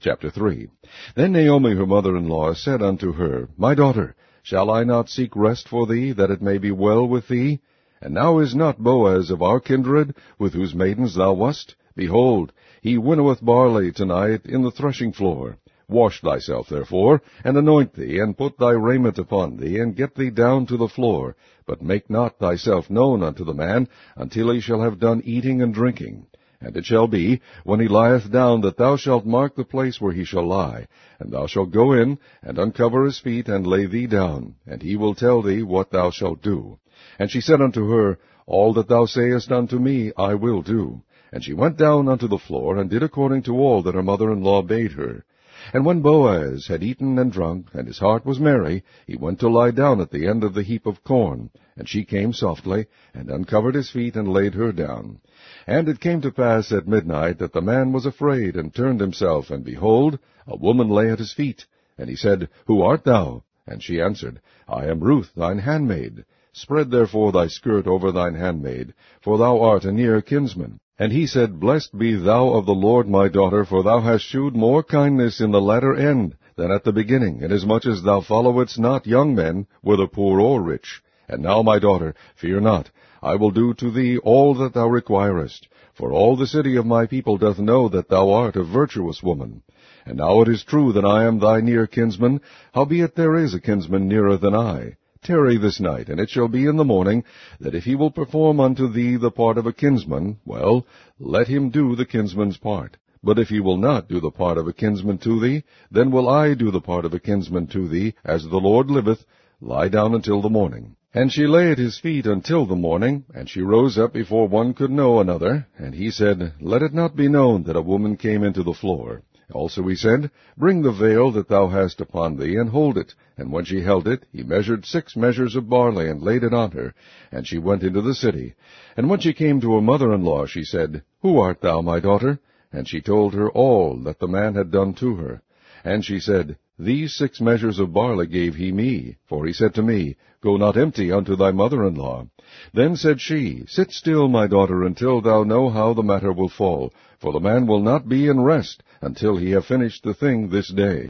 Chapter 3. Then Naomi her mother-in-law said unto her, My daughter, shall I not seek rest for thee, that it may be well with thee? And now is not Boaz of our kindred, with whose maidens thou wast? Behold, he winnoweth barley tonight in the threshing floor. Wash thyself, therefore, and anoint thee, and put thy raiment upon thee, and get thee down to the floor. But make not thyself known unto the man, until he shall have done eating and drinking. And it shall be, when he lieth down, that thou shalt mark the place where he shall lie. And thou shalt go in, and uncover his feet, and lay thee down, and he will tell thee what thou shalt do. And she said unto her, All that thou sayest unto me I will do. And she went down unto the floor, and did according to all that her mother-in-law bade her. And when Boaz had eaten and drunk, and his heart was merry, he went to lie down at the end of the heap of corn. And she came softly, and uncovered his feet, and laid her down. And it came to pass at midnight, that the man was afraid, and turned himself, and behold, a woman lay at his feet. And he said, Who art thou? And she answered, I am Ruth, thine handmaid. Spread therefore thy skirt over thine handmaid, for thou art a near kinsman. And he said, Blessed be thou of the Lord, my daughter, for thou hast shewed more kindness in the latter end than at the beginning, inasmuch as thou followedst not young men, whether poor or rich. And now, my daughter, fear not, I will do to thee all that thou requirest. For all the city of my people doth know that thou art a virtuous woman. And now it is true that I am thy near kinsman, howbeit there is a kinsman nearer than I. Tarry this night, and it shall be in the morning, that if he will perform unto thee the part of a kinsman, well, let him do the kinsman's part. But if he will not do the part of a kinsman to thee, then will I do the part of a kinsman to thee, as the Lord liveth. Lie down until the morning. And she lay at his feet until the morning, and she rose up before one could know another. And he said, Let it not be known that a woman came into the floor. Also he said, Bring the veil that thou hast upon thee, and hold it. And when she held it, he measured 6 measures of barley, and laid it on her. And she went into the city. And when she came to her mother-in-law, she said, Who art thou, my daughter? And she told her all that the man had done to her. And she said, These 6 measures of barley gave he me, for he said to me, Go not empty unto thy mother-in-law. Then said she, Sit still, my daughter, until thou know how the matter will fall, for the man will not be in rest, until he have finished the thing this day.